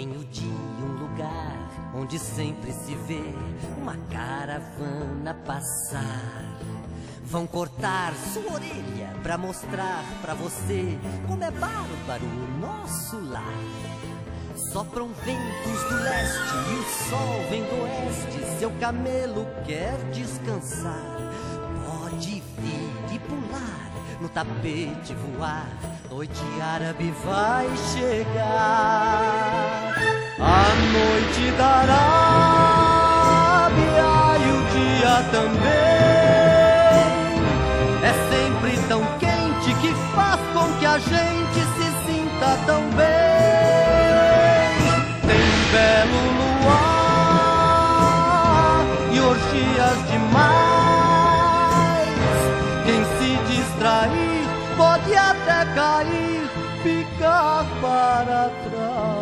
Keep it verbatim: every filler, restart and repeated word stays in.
Venho de um lugar onde sempre se vê uma caravana passar. Vão cortar sua orelha pra mostrar pra você como é bárbaro o nosso lar. Sopram ventos do leste e o sol vem do oeste. Seu camelo quer descansar. Pode vir e pular, no tapete voar. Noite árabe vai chegar. A noite da Arábia e o dia também é sempre tão quente que faz com que a gente se sinta tão bem. Tem belo luar e orgias demais. Quem se distrair pode até cair, ficar para trás.